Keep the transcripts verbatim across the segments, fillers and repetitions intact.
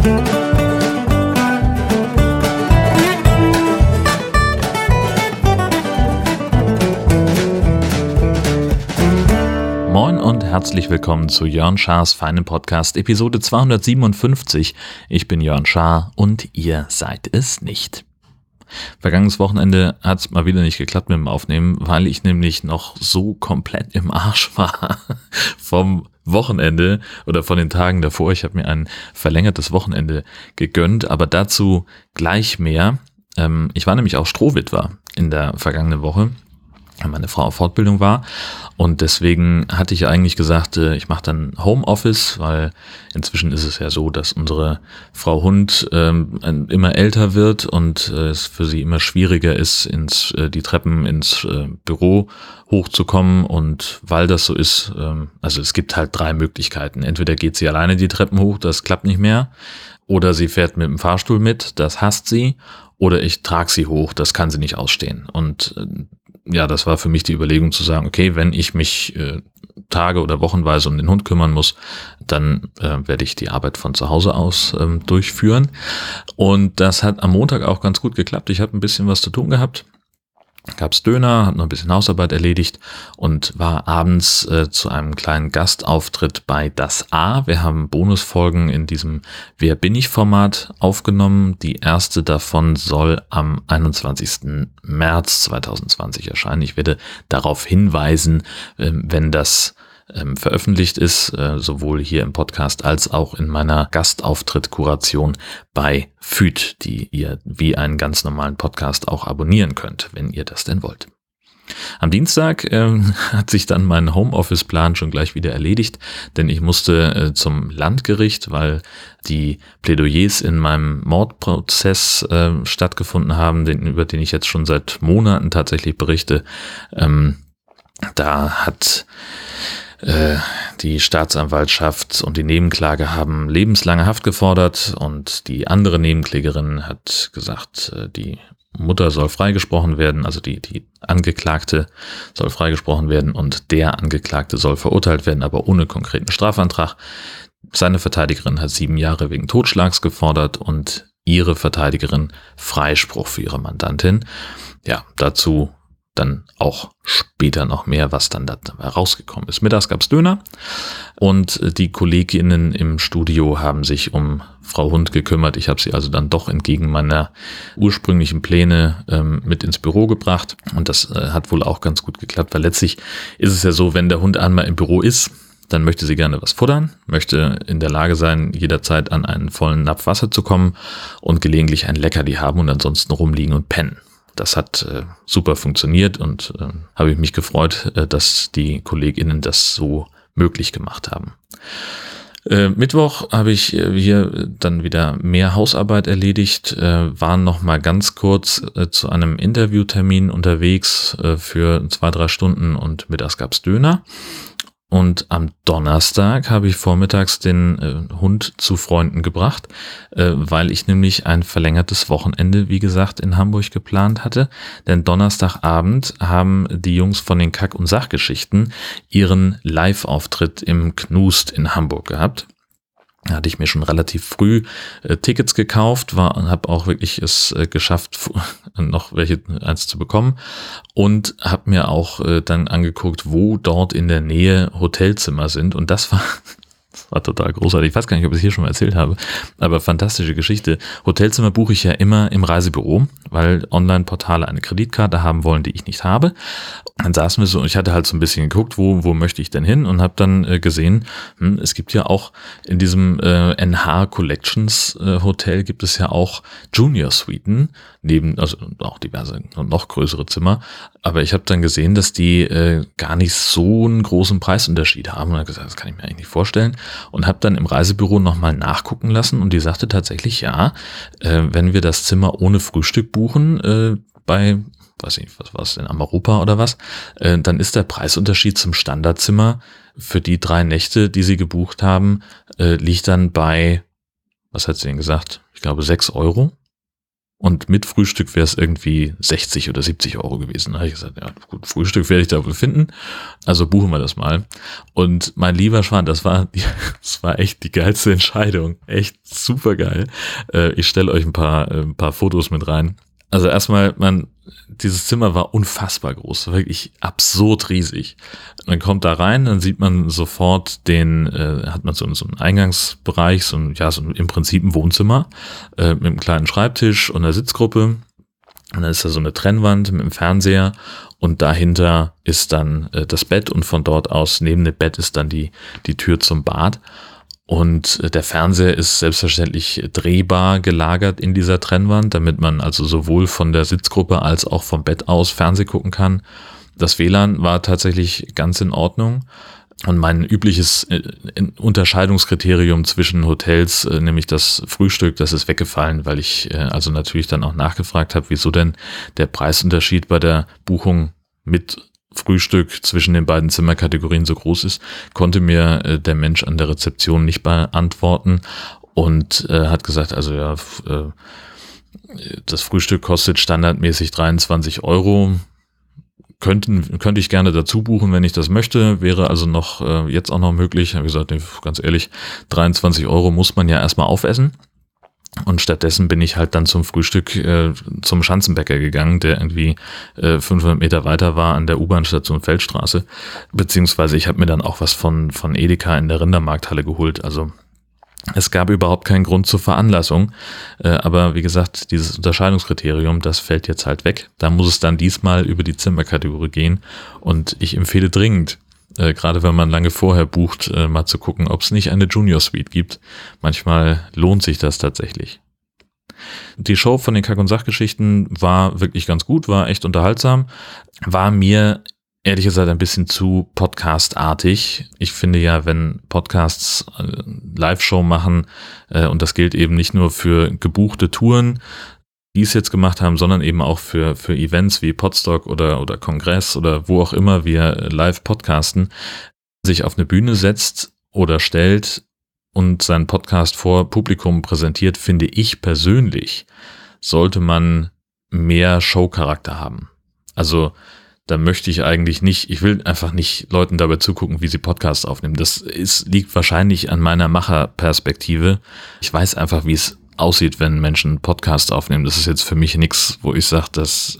Moin und herzlich willkommen zu Jörn Schars feinem Podcast, Episode zweihundertsiebenundfünfzig. Ich bin Jörn Schaar und ihr seid es nicht. Vergangenes Wochenende hat es mal wieder nicht geklappt mit dem Aufnehmen, weil ich nämlich noch so komplett im Arsch war vom Wochenende oder von den Tagen davor. Ich habe mir ein verlängertes Wochenende gegönnt, aber dazu gleich mehr. Ähm, ich war nämlich auch Strohwitwer in der vergangenen Woche, weil meine Frau auf Fortbildung war, und deswegen hatte ich eigentlich gesagt, ich mache dann Homeoffice, weil inzwischen ist es ja so, dass unsere Frau Hund ähm, immer älter wird und äh, es für sie immer schwieriger ist, ins äh, die Treppen ins äh, Büro hochzukommen, und weil das so ist, ähm, also es gibt halt drei Möglichkeiten. Entweder geht sie alleine die Treppen hoch, das klappt nicht mehr, oder sie fährt mit dem Fahrstuhl mit, das hasst sie, oder ich trage sie hoch, das kann sie nicht ausstehen. Und äh, ja, das war für mich die Überlegung zu sagen, okay, wenn ich mich äh, Tage oder wochenweise um den Hund kümmern muss, dann äh, werde ich die Arbeit von zu Hause aus ähm, durchführen. Und das hat am Montag auch ganz gut geklappt. Ich habe ein bisschen was zu tun gehabt. Gab's Döner, habe noch ein bisschen Hausarbeit erledigt und war abends äh, zu einem kleinen Gastauftritt bei Das A. Wir haben Bonusfolgen in diesem Wer bin ich Format aufgenommen. Die erste davon soll am einundzwanzigsten März zweitausendzwanzig erscheinen. Ich werde darauf hinweisen, äh, wenn das ähm, veröffentlicht ist, äh, sowohl hier im Podcast als auch in meiner Gastauftritt-Kuration bei F Ü D, die ihr wie einen ganz normalen Podcast auch abonnieren könnt, wenn ihr das denn wollt. Am Dienstag ähm, hat sich dann mein Homeoffice-Plan schon gleich wieder erledigt, denn ich musste äh, zum Landgericht, weil die Plädoyers in meinem Mordprozess äh, stattgefunden haben, den, über den ich jetzt schon seit Monaten tatsächlich berichte. Ähm, da hat die Staatsanwaltschaft und die Nebenklage haben lebenslange Haft gefordert, und die andere Nebenklägerin hat gesagt, die Mutter soll freigesprochen werden, also die, die Angeklagte soll freigesprochen werden und der Angeklagte soll verurteilt werden, aber ohne konkreten Strafantrag. Seine Verteidigerin hat sieben Jahre wegen Totschlags gefordert und ihre Verteidigerin Freispruch für ihre Mandantin. Ja, dazu dann auch später noch mehr, was dann da rausgekommen ist. Mittags gab's Döner und die Kolleginnen im Studio haben sich um Frau Hund gekümmert. Ich habe sie also dann doch entgegen meiner ursprünglichen Pläne ähm, mit ins Büro gebracht, und das äh, hat wohl auch ganz gut geklappt, weil letztlich ist es ja so, wenn der Hund einmal im Büro ist, dann möchte sie gerne was futtern, möchte in der Lage sein, jederzeit an einen vollen Napf Wasser zu kommen und gelegentlich ein Leckerli haben und ansonsten rumliegen und pennen. Das hat äh, super funktioniert, und äh, habe ich mich gefreut, äh, dass die KollegInnen das so möglich gemacht haben. Äh, Mittwoch habe ich äh, hier dann wieder mehr Hausarbeit erledigt, äh, waren noch mal ganz kurz äh, zu einem Interviewtermin unterwegs äh, für zwei, drei Stunden, und mittags gab's Döner. Und am Donnerstag habe ich vormittags den äh, Hund zu Freunden gebracht, äh, weil ich nämlich ein verlängertes Wochenende, wie gesagt, in Hamburg geplant hatte. Denn Donnerstagabend haben die Jungs von den Kack- und Sachgeschichten ihren Live-Auftritt im Knust in Hamburg gehabt. Da hatte ich mir schon relativ früh äh, Tickets gekauft, war und habe auch wirklich es äh, geschafft, noch welche eins zu bekommen, und habe mir auch äh, dann angeguckt, wo dort in der Nähe Hotelzimmer sind, und das war das war total großartig. Ich weiß gar nicht, ob ich es hier schon mal erzählt habe, aber fantastische Geschichte. Hotelzimmer buche ich ja immer im Reisebüro, weil Online-Portale eine Kreditkarte haben wollen, die ich nicht habe. Dann saßen wir so, und ich hatte halt so ein bisschen geguckt, wo wo möchte ich denn hin, und habe dann äh, gesehen, hm, es gibt ja auch in diesem äh, N H Collections äh, Hotel gibt es ja auch Junior Suiten, neben, also auch diverse und noch größere Zimmer. Aber ich habe dann gesehen, dass die äh, gar nicht so einen großen Preisunterschied haben, und habe gesagt, das kann ich mir eigentlich nicht vorstellen, und habe dann im Reisebüro nochmal nachgucken lassen, und die sagte tatsächlich, ja, äh, wenn wir das Zimmer ohne Frühstück buchen, äh, bei weiß ich nicht, was war es denn, Amaropa oder was, äh, dann ist der Preisunterschied zum Standardzimmer für die drei Nächte, die sie gebucht haben, äh, liegt dann bei, was hat sie denn gesagt? Ich glaube sechs Euro. Und mit Frühstück wäre es irgendwie sechzig oder siebzig Euro gewesen. Da habe ich gesagt, ja gut, Frühstück werde ich da wohl finden, also buchen wir das mal. Und mein lieber Schwan, das war, das war echt die geilste Entscheidung, echt super geil. Ich stelle euch ein paar, ein paar Fotos mit rein. Also erstmal, man, dieses Zimmer war unfassbar groß, wirklich absurd riesig. Man kommt da rein, dann sieht man sofort den, äh, hat man so, so einen Eingangsbereich, so ein, ja, so im Prinzip ein Wohnzimmer äh, mit einem kleinen Schreibtisch und einer Sitzgruppe. Und dann ist da so eine Trennwand mit dem Fernseher und dahinter ist dann äh, das Bett und von dort aus neben dem Bett ist dann die die Tür zum Bad. Und der Fernseher ist selbstverständlich drehbar gelagert in dieser Trennwand, damit man also sowohl von der Sitzgruppe als auch vom Bett aus Fernseh gucken kann. Das W L A N war tatsächlich ganz in Ordnung. Und mein übliches Unterscheidungskriterium zwischen Hotels, nämlich das Frühstück, das ist weggefallen, weil ich also natürlich dann auch nachgefragt habe, wieso denn der Preisunterschied bei der Buchung mit Frühstück zwischen den beiden Zimmerkategorien so groß ist, konnte mir äh, der Mensch an der Rezeption nicht beantworten und äh, hat gesagt, also ja, f- äh, das Frühstück kostet standardmäßig dreiundzwanzig Euro, könnten, könnte ich gerne dazu buchen, wenn ich das möchte, wäre also noch äh, jetzt auch noch möglich. Habe gesagt, nee, ganz ehrlich, dreiundzwanzig Euro muss man ja erstmal aufessen. Und stattdessen bin ich halt dann zum Frühstück äh, zum Schanzenbäcker gegangen, der irgendwie äh, fünfhundert Meter weiter war an der U-Bahn-Station Feldstraße. Beziehungsweise ich habe mir dann auch was von von Edeka in der Rindermarkthalle geholt. Also es gab überhaupt keinen Grund zur Veranlassung. Äh, aber wie gesagt, dieses Unterscheidungskriterium, das fällt jetzt halt weg. Da muss es dann diesmal über die Zimmerkategorie gehen. Und ich empfehle dringend, Äh, gerade wenn man lange vorher bucht, äh, mal zu gucken, ob es nicht eine Junior Suite gibt. Manchmal lohnt sich das tatsächlich. Die Show von den Kack- und Sachgeschichten war wirklich ganz gut, war echt unterhaltsam, war mir ehrlich gesagt ein bisschen zu Podcast-artig. Ich finde ja, wenn Podcasts äh, Live-Show machen, äh, und das gilt eben nicht nur für gebuchte Touren, die es jetzt gemacht haben, sondern eben auch für für Events wie Podstock oder oder Kongress oder wo auch immer wir live podcasten, sich auf eine Bühne setzt oder stellt und seinen Podcast vor Publikum präsentiert, finde ich persönlich, sollte man mehr Showcharakter haben. Also da möchte ich eigentlich nicht, ich will einfach nicht Leuten dabei zugucken, wie sie Podcasts aufnehmen. Das ist, liegt wahrscheinlich an meiner Macherperspektive. Ich weiß einfach, wie es aussieht, wenn Menschen Podcasts aufnehmen. Das ist jetzt für mich nichts, wo ich sage, das,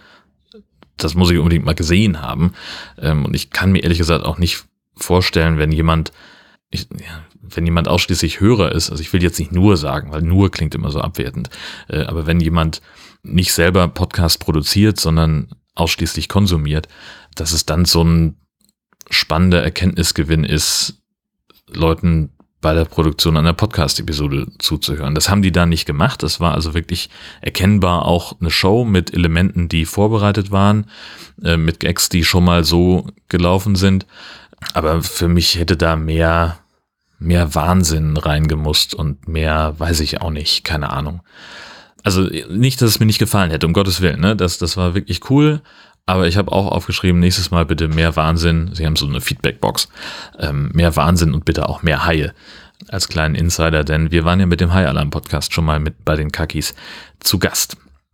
das muss ich unbedingt mal gesehen haben. Und ich kann mir ehrlich gesagt auch nicht vorstellen, wenn jemand, ich, ja, wenn jemand ausschließlich Hörer ist, also ich will jetzt nicht nur sagen, weil nur klingt immer so abwertend, aber wenn jemand nicht selber Podcast produziert, sondern ausschließlich konsumiert, dass es dann so ein spannender Erkenntnisgewinn ist, Leuten bei der Produktion einer Podcast-Episode zuzuhören. Das haben die da nicht gemacht. Das war also wirklich erkennbar auch eine Show mit Elementen, die vorbereitet waren, äh, mit Gags, die schon mal so gelaufen sind. Aber für mich hätte da mehr, mehr Wahnsinn reingemusst und mehr, weiß ich auch nicht, keine Ahnung. Also nicht, dass es mir nicht gefallen hätte, um Gottes Willen, ne? Das, das war wirklich cool. Aber ich habe auch aufgeschrieben, nächstes Mal bitte mehr Wahnsinn. Sie haben so eine Feedbackbox. Ähm, mehr Wahnsinn und bitte auch mehr Haie als kleinen Insider, denn wir waren ja mit dem Hai-Alarm-Podcast schon mal mit bei den Kakis zu Gast.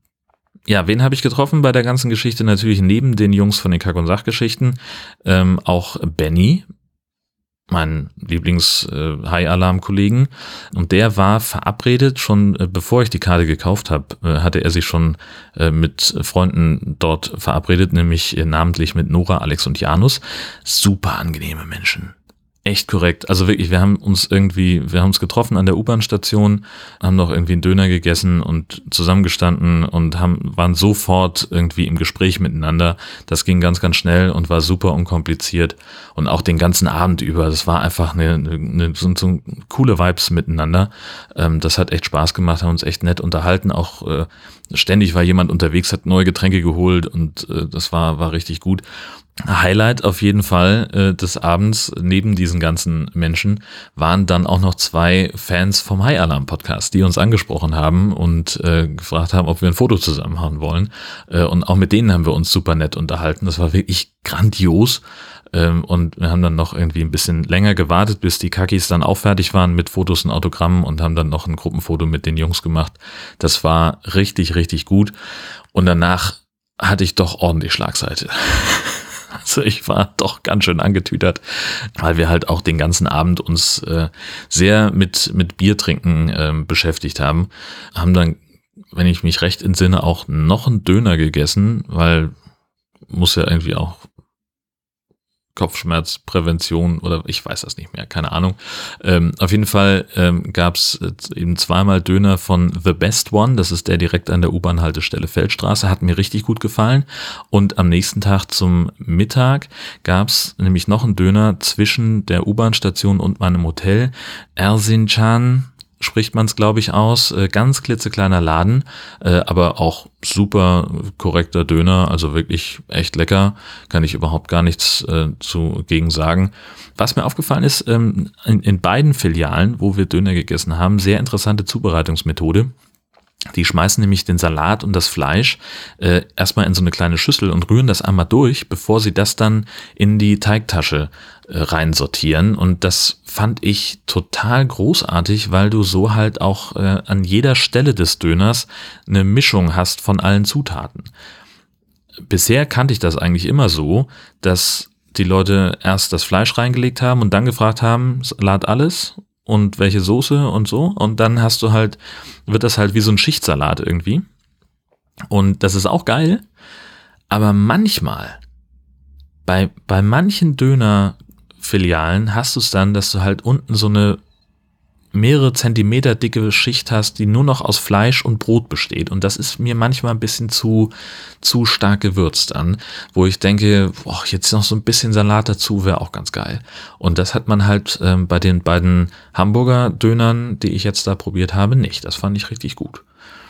Ja, wen habe ich getroffen bei der ganzen Geschichte? Natürlich neben den Jungs von den Kack- und Sachgeschichten ähm, auch Benny, mein Lieblings-Hai-Alarm-Kollegen. Und der war verabredet, schon äh, bevor ich die Karte gekauft habe, äh, hatte er sich schon äh, mit Freunden dort verabredet, nämlich äh, namentlich mit Nora, Alex und Janus. Super angenehme Menschen. Echt korrekt. Also wirklich, wir haben uns irgendwie, wir haben uns getroffen an der U-Bahn-Station, haben noch irgendwie einen Döner gegessen und zusammengestanden und haben, waren sofort irgendwie im Gespräch miteinander. Das ging ganz, ganz schnell und war super unkompliziert. Und auch den ganzen Abend über, das war einfach eine, eine so, so coole Vibes miteinander. Ähm, das hat echt Spaß gemacht, haben uns echt nett unterhalten. Auch äh, ständig war jemand unterwegs, hat neue Getränke geholt und äh, das war, war richtig gut. Highlight auf jeden Fall äh, des Abends neben diesen ganzen Menschen waren dann auch noch zwei Fans vom Hai-Alarm-Podcast, die uns angesprochen haben und äh, gefragt haben, ob wir ein Foto zusammen machen wollen. Äh, und auch mit denen haben wir uns super nett unterhalten. Das war wirklich grandios. Ähm, und wir haben dann noch irgendwie ein bisschen länger gewartet, bis die Kakis dann auch fertig waren mit Fotos und Autogrammen und haben dann noch ein Gruppenfoto mit den Jungs gemacht. Das war richtig, richtig gut. Und danach hatte ich doch ordentlich Schlagseite. Also ich war doch ganz schön angetütert, weil wir halt auch den ganzen Abend uns äh, sehr mit, mit Biertrinken äh, beschäftigt haben. Haben dann, wenn ich mich recht entsinne, auch noch einen Döner gegessen, weil muss ja irgendwie auch Kopfschmerzprävention oder ich weiß das nicht mehr, keine Ahnung. Ähm, auf jeden Fall ähm, gab es eben zweimal Döner von The Best One, das ist der direkt an der U-Bahn-Haltestelle Feldstraße, hat mir richtig gut gefallen. Und am nächsten Tag zum Mittag gab es nämlich noch einen Döner zwischen der U-Bahn-Station und meinem Hotel. Erzincan spricht man es, glaube ich, aus. Äh, ganz klitzekleiner Laden, äh, aber auch super korrekter Döner, also wirklich echt lecker, kann ich überhaupt gar nichts äh, zu gegen sagen. Was mir aufgefallen ist, ähm, in, in beiden Filialen, wo wir Döner gegessen haben, sehr interessante Zubereitungsmethode. Die schmeißen nämlich den Salat und das Fleisch äh, erstmal in so eine kleine Schüssel und rühren das einmal durch, bevor sie das dann in die Teigtasche äh, reinsortieren. Und das fand ich total großartig, weil du so halt auch äh, an jeder Stelle des Döners eine Mischung hast von allen Zutaten. Bisher kannte ich das eigentlich immer so, dass die Leute erst das Fleisch reingelegt haben und dann gefragt haben, Salat alles? Und welche Soße und so. Und dann hast du halt, wird das halt wie so ein Schichtsalat irgendwie. Und das ist auch geil. Aber manchmal, bei, bei manchen Dönerfilialen hast du es dann, dass du halt unten so eine mehrere Zentimeter dicke Schicht hast, die nur noch aus Fleisch und Brot besteht. Und das ist mir manchmal ein bisschen zu, zu stark gewürzt an, wo ich denke, boah, jetzt noch so ein bisschen Salat dazu wäre auch ganz geil. Und das hat man halt ähm, bei den beiden Hamburger Dönern, die ich jetzt da probiert habe, nicht. Das fand ich richtig gut.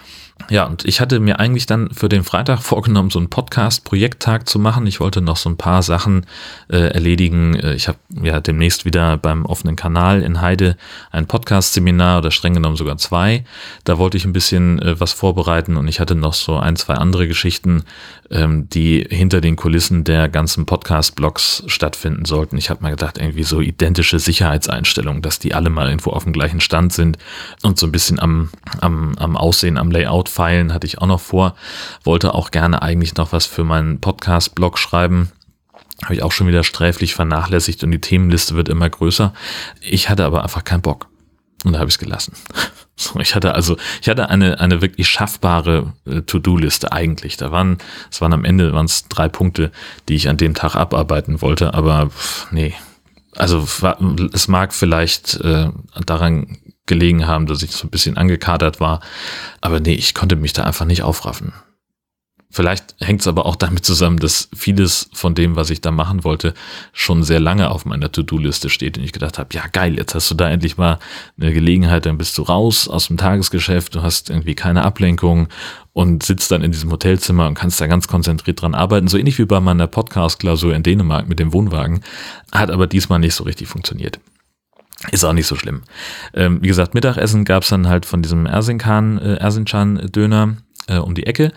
Ja, und ich hatte mir eigentlich dann für den Freitag vorgenommen, so einen Podcast-Projekttag zu machen. Ich wollte noch so ein paar Sachen äh, erledigen. Ich habe ja demnächst wieder beim offenen Kanal in Heide ein Podcast-Seminar oder streng genommen sogar zwei. Da wollte ich ein bisschen äh, was vorbereiten und ich hatte noch so ein, zwei andere Geschichten, ähm, die hinter den Kulissen der ganzen Podcast-Blogs stattfinden sollten. Ich habe mal gedacht, irgendwie so identische Sicherheitseinstellungen, dass die alle mal irgendwo auf dem gleichen Stand sind und so ein bisschen am, am, am Aussehen, am Layout feilen hatte ich auch noch vor, wollte auch gerne eigentlich noch was für meinen Podcast-Blog schreiben, habe ich auch schon wieder sträflich vernachlässigt und die Themenliste wird immer größer. Ich hatte aber einfach keinen Bock und da habe ich es gelassen. So, ich hatte also, ich hatte eine eine wirklich schaffbare äh, To-Do-Liste eigentlich. Da waren, es waren am Ende waren es drei Punkte, die ich an dem Tag abarbeiten wollte, aber pff, nee, also es mag vielleicht äh, daran gelegen haben, dass ich so ein bisschen angekatert war. Aber nee, ich konnte mich da einfach nicht aufraffen. Vielleicht hängt es aber auch damit zusammen, dass vieles von dem, was ich da machen wollte, schon sehr lange auf meiner To-Do-Liste steht. Und ich gedacht habe, ja geil, jetzt hast du da endlich mal eine Gelegenheit, dann bist du raus aus dem Tagesgeschäft, du hast irgendwie keine Ablenkung und sitzt dann in diesem Hotelzimmer und kannst da ganz konzentriert dran arbeiten. So ähnlich wie bei meiner Podcast-Klausur in Dänemark mit dem Wohnwagen. Hat aber diesmal nicht so richtig funktioniert. Ist auch nicht so schlimm. Ähm, wie gesagt, Mittagessen gab es dann halt von diesem Erzincan, äh, Erzincan-Döner äh, um die Ecke.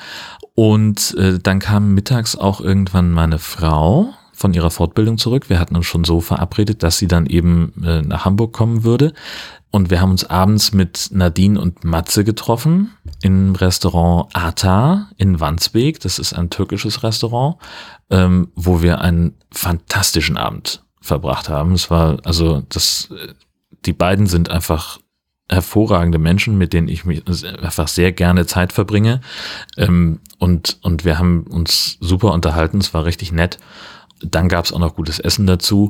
Und äh, dann kam mittags auch irgendwann meine Frau von ihrer Fortbildung zurück. Wir hatten uns schon so verabredet, dass sie dann eben äh, nach Hamburg kommen würde. Und wir haben uns abends mit Nadine und Matze getroffen im Restaurant Ata in Wandsbek. Das ist ein türkisches Restaurant, ähm, wo wir einen fantastischen Abend verbracht haben. Es war, also das, die beiden sind einfach hervorragende Menschen, mit denen ich mich einfach sehr gerne Zeit verbringe. Ähm, und, und wir haben uns super unterhalten. Es war richtig nett. Dann gab es auch noch gutes Essen dazu.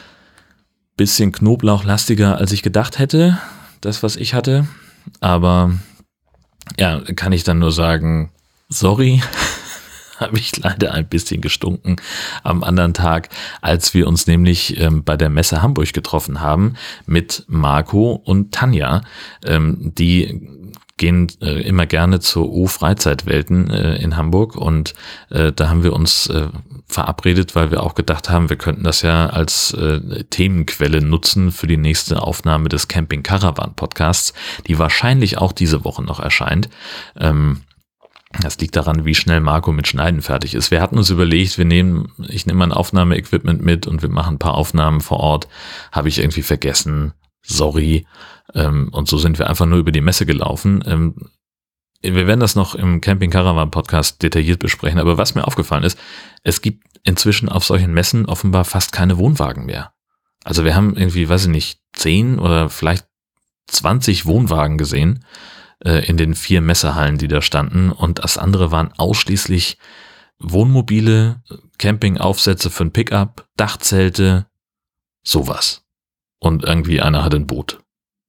Bisschen knoblauchlastiger, als ich gedacht hätte, das, was ich hatte. Aber ja, kann ich dann nur sagen, sorry, habe ich leider ein bisschen gestunken am anderen Tag, als wir uns nämlich ähm, bei der Messe Hamburg getroffen haben mit Marco und Tanja. Ähm, die gehen äh, immer gerne zur O-Freizeitwelten äh, in Hamburg und äh, da haben wir uns äh, verabredet, weil wir auch gedacht haben, wir könnten das ja als äh, Themenquelle nutzen für die nächste Aufnahme des Camping Caravan Podcasts, die wahrscheinlich auch diese Woche noch erscheint. Ähm, Das liegt daran, wie schnell Marco mit Schneiden fertig ist. Wir hatten uns überlegt, wir nehmen, ich nehme mein Aufnahmeequipment mit und wir machen ein paar Aufnahmen vor Ort. Habe ich irgendwie vergessen. Sorry. Ähm, und so sind wir einfach nur über die Messe gelaufen. Ähm, wir werden das noch im Camping Caravan Podcast detailliert besprechen. Aber was mir aufgefallen ist, es gibt inzwischen auf solchen Messen offenbar fast keine Wohnwagen mehr. Also wir haben irgendwie, weiß ich nicht, zehn oder vielleicht zwanzig Wohnwagen gesehen in den vier Messehallen, die da standen, und das andere waren ausschließlich Wohnmobile, Campingaufsätze für ein Pickup, Dachzelte, sowas. Und irgendwie einer hat ein Boot.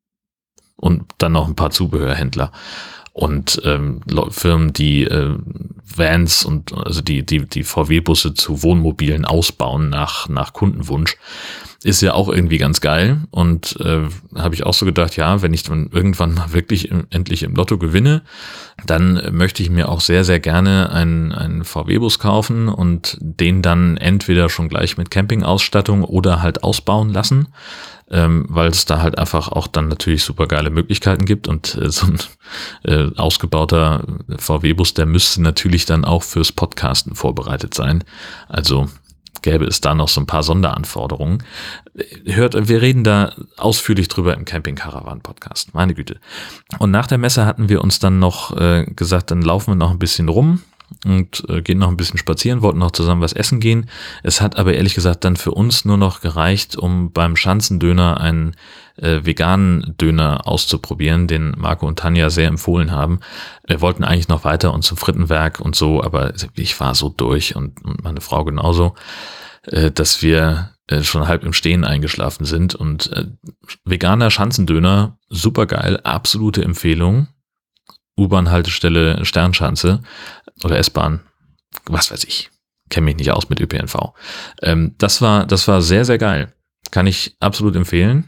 Und dann noch ein paar Zubehörhändler und ähm, Firmen, die äh, Vans und also die die die V W-Busse zu Wohnmobilen ausbauen nach nach Kundenwunsch. Ist ja auch irgendwie ganz geil, und äh, habe ich auch so gedacht, ja, wenn ich dann irgendwann mal wirklich im, endlich im Lotto gewinne, dann möchte ich mir auch sehr, sehr gerne einen, einen V W-Bus kaufen und den dann entweder schon gleich mit Campingausstattung oder halt ausbauen lassen, ähm, weil es da halt einfach auch dann natürlich super geile Möglichkeiten gibt, und äh, so ein äh, ausgebauter V W-Bus, der müsste natürlich dann auch fürs Podcasten vorbereitet sein, also gäbe es da noch so ein paar Sonderanforderungen. Hört, wir reden da ausführlich drüber im Camping Caravan Podcast, meine Güte. Und nach der Messe hatten wir uns dann noch äh, gesagt, dann laufen wir noch ein bisschen rum und äh, gehen noch ein bisschen spazieren, wollten noch zusammen was essen gehen. Es hat aber ehrlich gesagt dann für uns nur noch gereicht, um beim Schanzendöner einen äh, veganen Döner auszuprobieren, den Marco und Tanja sehr empfohlen haben. Wir wollten eigentlich noch weiter und zum Frittenwerk und so, aber ich war so durch und, und meine Frau genauso, äh, dass wir äh, schon halb im Stehen eingeschlafen sind. Und äh, veganer Schanzendöner, super geil, absolute Empfehlung. U-Bahn-Haltestelle Sternschanze oder S-Bahn, was weiß ich, kenne mich nicht aus mit Ö P N V. Ähm, das war, das war sehr, sehr geil. Kann ich absolut empfehlen.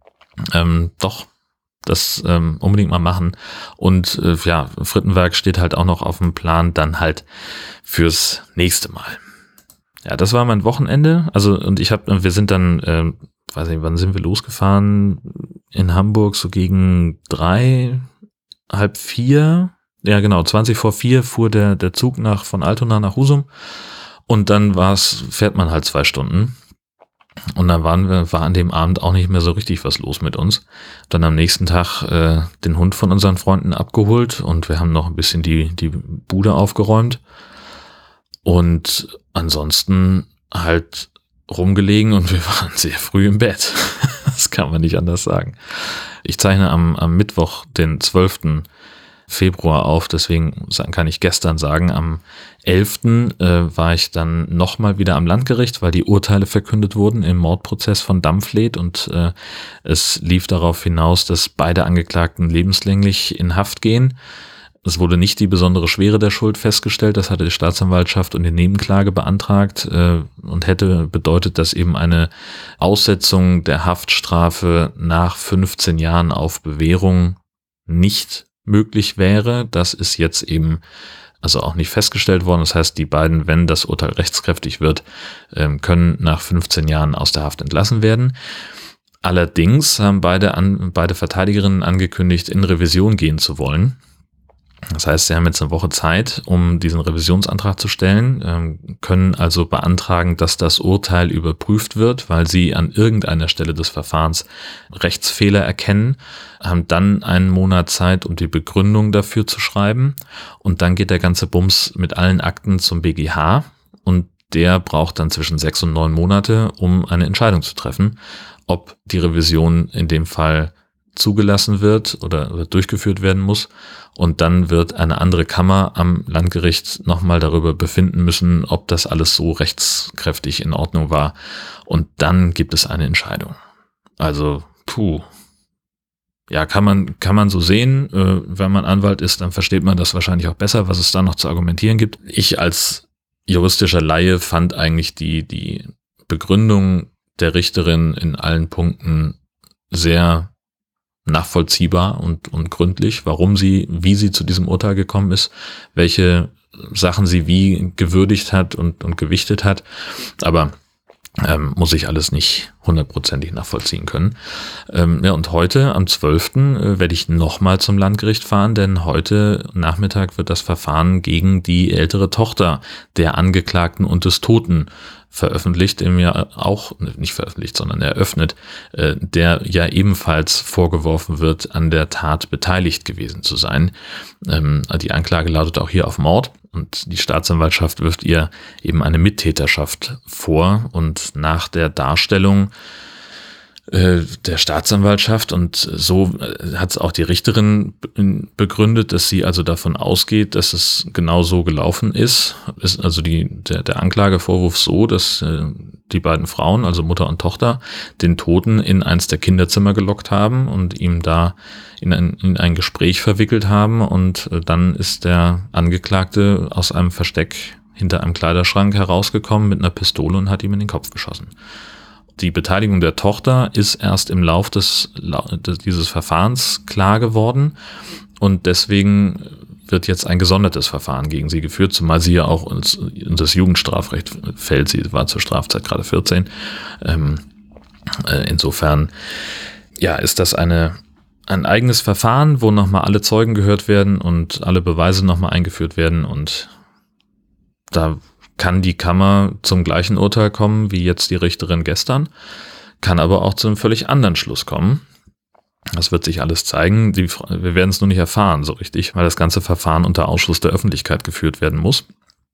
Ähm, doch, das ähm, unbedingt mal machen. Und äh, ja, Frittenwerk steht halt auch noch auf dem Plan, dann halt fürs nächste Mal. Ja, das war mein Wochenende. Also, und ich habe, wir sind dann, äh, weiß nicht, wann sind wir losgefahren? In Hamburg so gegen drei, halb vier. Ja, genau, zwanzig vor vier fuhr der, der Zug nach, von Altona nach Husum. Und dann war's, fährt man halt zwei Stunden. Und dann waren wir, war an dem Abend auch nicht mehr so richtig was los mit uns. Dann am nächsten Tag äh, den Hund von unseren Freunden abgeholt und wir haben noch ein bisschen die, die Bude aufgeräumt. Und ansonsten halt rumgelegen und wir waren sehr früh im Bett. Das kann man nicht anders sagen. Ich zeichne am, am Mittwoch, den zwölften Februar auf, deswegen kann ich gestern sagen, am elften Äh, war ich dann nochmal wieder am Landgericht, weil die Urteile verkündet wurden im Mordprozess von Dammfleet, und äh, es lief darauf hinaus, dass beide Angeklagten lebenslänglich in Haft gehen. Es wurde nicht die besondere Schwere der Schuld festgestellt, das hatte die Staatsanwaltschaft und die Nebenklage beantragt äh, und hätte bedeutet, dass eben eine Aussetzung der Haftstrafe nach fünfzehn Jahren auf Bewährung nicht möglich wäre. Das ist jetzt eben also auch nicht festgestellt worden. Das heißt, die beiden, wenn das Urteil rechtskräftig wird, können nach fünfzehn Jahren aus der Haft entlassen werden. Allerdings haben beide, an, beide Verteidigerinnen angekündigt, in Revision gehen zu wollen. Das heißt, sie haben jetzt eine Woche Zeit, um diesen Revisionsantrag zu stellen, können also beantragen, dass das Urteil überprüft wird, weil sie an irgendeiner Stelle des Verfahrens Rechtsfehler erkennen, haben dann einen Monat Zeit, um die Begründung dafür zu schreiben, und dann geht der ganze Bums mit allen Akten zum B G H, und der braucht dann zwischen sechs und neun Monate, um eine Entscheidung zu treffen, ob die Revision in dem Fall zugelassen wird oder durchgeführt werden muss. Und dann wird eine andere Kammer am Landgericht nochmal darüber befinden müssen, ob das alles so rechtskräftig in Ordnung war. Und dann gibt es eine Entscheidung. Also, puh. Ja, kann man, kann man so sehen. Äh, wenn man Anwalt ist, dann versteht man das wahrscheinlich auch besser, was es da noch zu argumentieren gibt. Ich als juristischer Laie fand eigentlich die, die Begründung der Richterin in allen Punkten sehr nachvollziehbar und, und gründlich, warum sie, wie sie zu diesem Urteil gekommen ist, welche Sachen sie wie gewürdigt hat und, und gewichtet hat. Aber Ähm, muss ich alles nicht hundertprozentig nachvollziehen können. Ähm, ja, und heute am zwölften Äh, werde ich nochmal zum Landgericht fahren, denn heute Nachmittag wird das Verfahren gegen die ältere Tochter der Angeklagten und des Toten veröffentlicht, dem ja auch, nicht veröffentlicht, sondern eröffnet, äh, der ja ebenfalls vorgeworfen wird, an der Tat beteiligt gewesen zu sein. Ähm, die Anklage lautet auch hier auf Mord und die Staatsanwaltschaft wirft ihr eben eine Mittäterschaft vor und nach der Darstellung der Staatsanwaltschaft und so hat es auch die Richterin begründet, dass sie also davon ausgeht, dass es genau so gelaufen ist. Ist also die, der, der Anklagevorwurf so, dass äh, die beiden Frauen, also Mutter und Tochter, den Toten in eins der Kinderzimmer gelockt haben und ihm da in ein, in ein Gespräch verwickelt haben und äh, dann ist der Angeklagte aus einem Versteck hinter einem Kleiderschrank herausgekommen mit einer Pistole und hat ihm in den Kopf geschossen. Die Beteiligung der Tochter ist erst im Lauf des, dieses Verfahrens klar geworden und deswegen wird jetzt ein gesondertes Verfahren gegen sie geführt, zumal sie ja auch ins, in das Jugendstrafrecht fällt. Sie war zur Strafzeit gerade vierzehn. Ähm, äh, insofern ja, ist das eine, ein eigenes Verfahren, wo nochmal alle Zeugen gehört werden und alle Beweise nochmal eingeführt werden und da kann die Kammer zum gleichen Urteil kommen wie jetzt die Richterin gestern, kann aber auch zu einem völlig anderen Schluss kommen. Das wird sich alles zeigen. Die, wir werden es nur nicht erfahren so richtig, weil das ganze Verfahren unter Ausschluss der Öffentlichkeit geführt werden muss.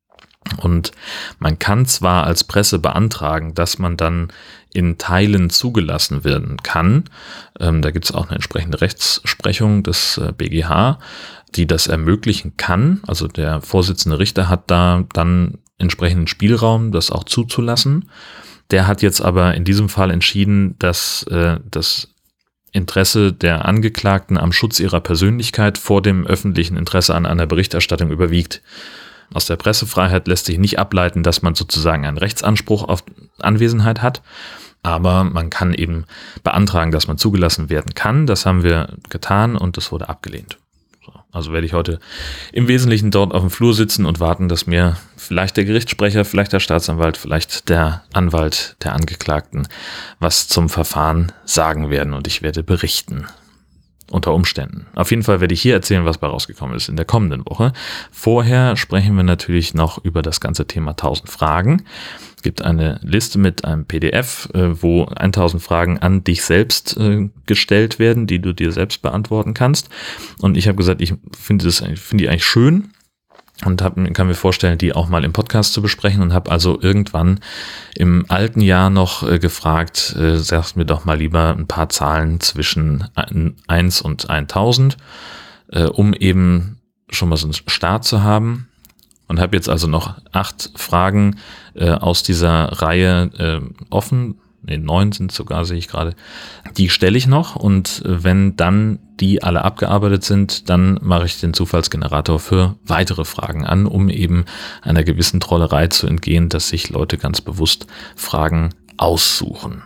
Und man kann zwar als Presse beantragen, dass man dann in Teilen zugelassen werden kann. Ähm, da gibt es auch eine entsprechende Rechtsprechung des äh, B G H, die das ermöglichen kann. Also der Vorsitzende Richter hat da dann entsprechenden Spielraum, das auch zuzulassen. Der hat jetzt aber in diesem Fall entschieden, dass äh, das Interesse der Angeklagten am Schutz ihrer Persönlichkeit vor dem öffentlichen Interesse an einer Berichterstattung überwiegt. Aus der Pressefreiheit lässt sich nicht ableiten, dass man sozusagen einen Rechtsanspruch auf Anwesenheit hat, aber man kann eben beantragen, dass man zugelassen werden kann. Das haben wir getan und das wurde abgelehnt. Also werde ich heute im Wesentlichen dort auf dem Flur sitzen und warten, dass mir vielleicht der Gerichtssprecher, vielleicht der Staatsanwalt, vielleicht der Anwalt der Angeklagten was zum Verfahren sagen werden und ich werde berichten. Unter Umständen. Auf jeden Fall werde ich hier erzählen, was bei rausgekommen ist in der kommenden Woche. Vorher sprechen wir natürlich noch über das ganze Thema tausend Fragen. Es gibt eine Liste mit einem P D F, wo tausend Fragen an dich selbst gestellt werden, die du dir selbst beantworten kannst. Und ich habe gesagt, ich finde das finde ich eigentlich schön und hab, kann mir vorstellen, die auch mal im Podcast zu besprechen und habe also irgendwann im alten Jahr noch äh, gefragt, äh, sagst mir doch mal lieber ein paar Zahlen zwischen eins und tausend, äh, um eben schon mal so einen Start zu haben und habe jetzt also noch acht Fragen äh, aus dieser Reihe äh, offen. Nee, neun sind sogar, sehe ich gerade. Die stelle ich noch und wenn dann die alle abgearbeitet sind, dann mache ich den Zufallsgenerator für weitere Fragen an, um eben einer gewissen Trollerei zu entgehen, dass sich Leute ganz bewusst Fragen aussuchen.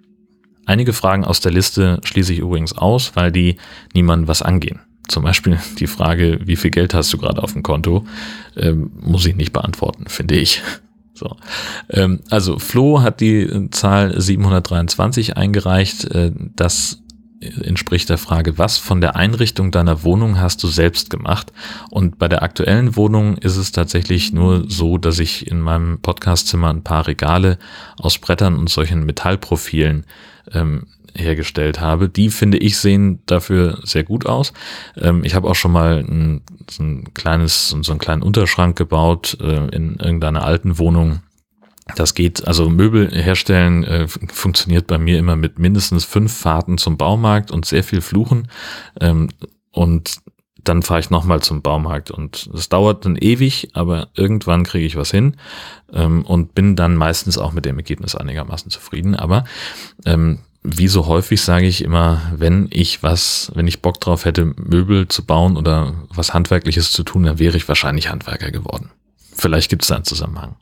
Einige Fragen aus der Liste schließe ich übrigens aus, weil die niemandem was angehen. Zum Beispiel die Frage, wie viel Geld hast du gerade auf dem Konto, ähm, muss ich nicht beantworten, finde ich. So. Ähm, also Flo hat die Zahl siebenhundertdreiundzwanzig eingereicht. Äh, das entspricht der Frage, was von der Einrichtung deiner Wohnung hast du selbst gemacht? Und bei der aktuellen Wohnung ist es tatsächlich nur so, dass ich in meinem Podcastzimmer ein paar Regale aus Brettern und solchen Metallprofilen ähm, hergestellt habe. Die, finde ich, sehen dafür sehr gut aus. Ähm, ich habe auch schon mal ein, so ein kleines, so einen kleinen Unterschrank gebaut äh, in irgendeiner alten Wohnung. Das geht, also Möbel herstellen äh, funktioniert bei mir immer mit mindestens fünf Fahrten zum Baumarkt und sehr viel Fluchen. Ähm, und dann fahre ich nochmal zum Baumarkt und das dauert dann ewig, aber irgendwann kriege ich was hin ähm, und bin dann meistens auch mit dem Ergebnis einigermaßen zufrieden. Aber ähm, wie so häufig sage ich immer, wenn ich was, wenn ich Bock drauf hätte, Möbel zu bauen oder was Handwerkliches zu tun, dann wäre ich wahrscheinlich Handwerker geworden. Vielleicht gibt es da einen Zusammenhang.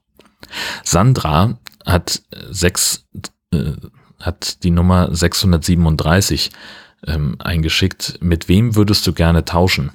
Sandra hat sechs, äh, hat die Nummer sechshundertsiebenunddreißig ähm, eingeschickt. Mit wem würdest du gerne tauschen?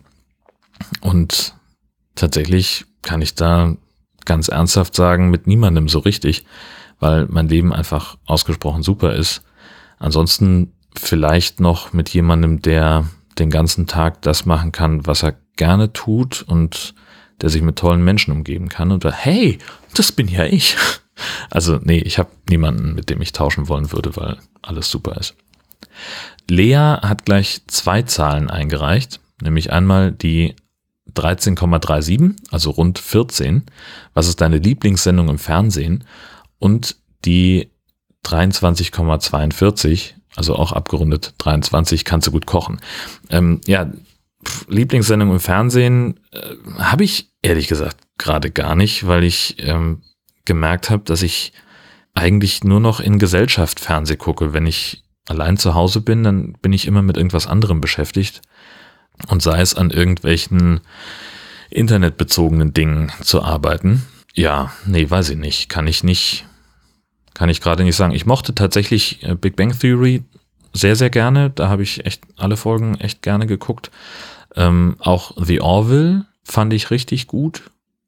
Und tatsächlich kann ich da ganz ernsthaft sagen, mit niemandem so richtig, weil mein Leben einfach ausgesprochen super ist. Ansonsten vielleicht noch mit jemandem, der den ganzen Tag das machen kann, was er gerne tut und der sich mit tollen Menschen umgeben kann und da, hey, das bin ja ich. Also nee, ich habe niemanden, mit dem ich tauschen wollen würde, weil alles super ist. Lea hat gleich zwei Zahlen eingereicht, nämlich einmal die dreizehn Komma siebenunddreißig, also rund vierzehn. Was ist deine Lieblingssendung im Fernsehen? Und die dreiundzwanzig Komma zweiundvierzig, also auch abgerundet dreiundzwanzig, kannst du gut kochen. Ähm, ja, pf, Lieblingssendung im Fernsehen äh, habe ich ehrlich gesagt gerade gar nicht, weil ich ähm, gemerkt habe, dass ich eigentlich nur noch in Gesellschaft Fernseh gucke. Wenn ich allein zu Hause bin, dann bin ich immer mit irgendwas anderem beschäftigt. Und sei es an irgendwelchen internetbezogenen Dingen zu arbeiten. Ja, nee, weiß ich nicht. Kann ich nicht, kann ich gerade nicht sagen. Ich mochte tatsächlich Big Bang Theory sehr, sehr gerne. Da habe ich echt alle Folgen echt gerne geguckt. Ähm, auch The Orville fand ich richtig gut.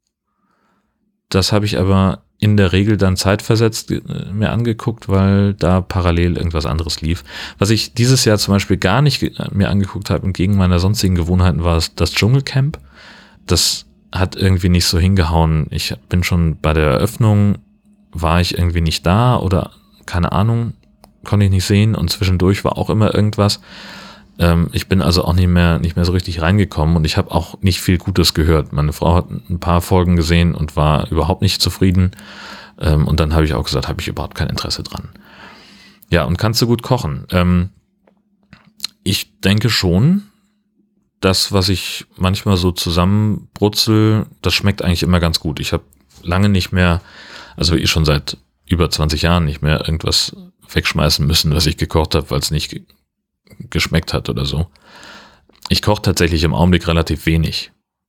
Das habe ich aber in der Regel dann zeitversetzt mir angeguckt, weil da parallel irgendwas anderes lief. Was ich dieses Jahr zum Beispiel gar nicht mir angeguckt habe, entgegen meiner sonstigen Gewohnheiten, war das Dschungelcamp. Das hat irgendwie nicht so hingehauen. Ich bin schon bei der Eröffnung, war ich irgendwie nicht da oder keine Ahnung, konnte ich nicht sehen und zwischendurch war auch immer irgendwas. Ähm, ich bin also auch nicht mehr, nicht mehr so richtig reingekommen und ich habe auch nicht viel Gutes gehört. Meine Frau hat ein paar Folgen gesehen und war überhaupt nicht zufrieden. Ähm, und dann habe ich auch gesagt, habe ich überhaupt kein Interesse dran. Ja, und kannst du gut kochen? Ähm, ich denke schon, das, was ich manchmal so zusammenbrutzel, das schmeckt eigentlich immer ganz gut. Ich habe lange nicht mehr, also eh schon seit über zwanzig Jahren nicht mehr irgendwas wegschmeißen müssen, was ich gekocht habe, weil es nicht geschmeckt hat oder so. Ich koche tatsächlich im Augenblick relativ wenig,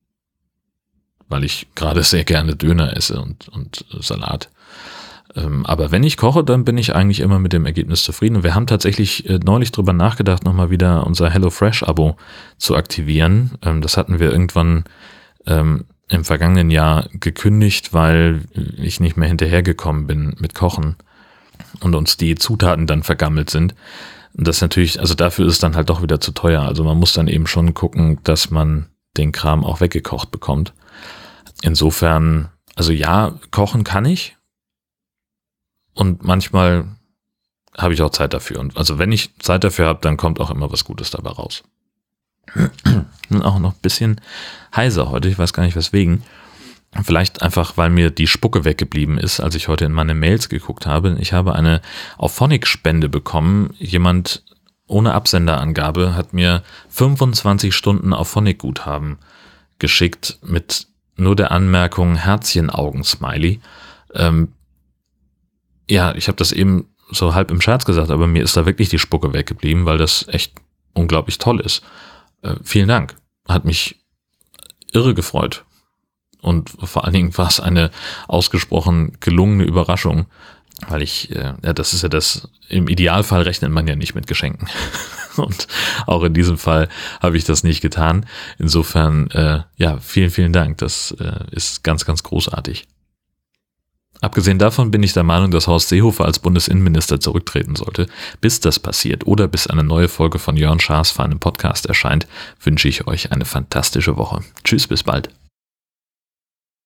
weil ich gerade sehr gerne Döner esse und, und Salat. Ähm, aber wenn ich koche, dann bin ich eigentlich immer mit dem Ergebnis zufrieden. Und wir haben tatsächlich äh, neulich drüber nachgedacht, nochmal wieder unser HelloFresh-Abo zu aktivieren. Ähm, das hatten wir irgendwann ähm, im vergangenen Jahr gekündigt, weil ich nicht mehr hinterhergekommen bin mit Kochen und uns die Zutaten dann vergammelt sind. Und das natürlich, also dafür ist es dann halt doch wieder zu teuer. Also man muss dann eben schon gucken, dass man den Kram auch weggekocht bekommt. Insofern, also ja, kochen kann ich. Und manchmal habe ich auch Zeit dafür. Und also wenn ich Zeit dafür habe, dann kommt auch immer was Gutes dabei raus. Und auch noch ein bisschen heiser heute, ich weiß gar nicht weswegen. Vielleicht einfach, weil mir die Spucke weggeblieben ist, als ich heute in meine Mails geguckt habe. Ich habe eine Auphonic-Spende bekommen. Jemand ohne Absenderangabe hat mir fünfundzwanzig Stunden Auphonic-Guthaben geschickt mit nur der Anmerkung Herzchen-Augen-Smiley. Ähm, ja, ich habe das eben so halb im Scherz gesagt, aber mir ist da wirklich die Spucke weggeblieben, weil das echt unglaublich toll ist. Äh, vielen Dank. Hat mich irre gefreut. Und vor allen Dingen war es eine ausgesprochen gelungene Überraschung, weil ich, äh, ja, das ist ja das, im Idealfall rechnet man ja nicht mit Geschenken. Und auch in diesem Fall habe ich das nicht getan. Insofern, äh, ja, vielen, vielen Dank. Das äh, ist ganz, ganz großartig. Abgesehen davon bin ich der Meinung, dass Horst Seehofer als Bundesinnenminister zurücktreten sollte. Bis das passiert oder bis eine neue Folge von Jörn Schaas feinem Podcast erscheint, wünsche ich euch eine fantastische Woche. Tschüss, bis bald.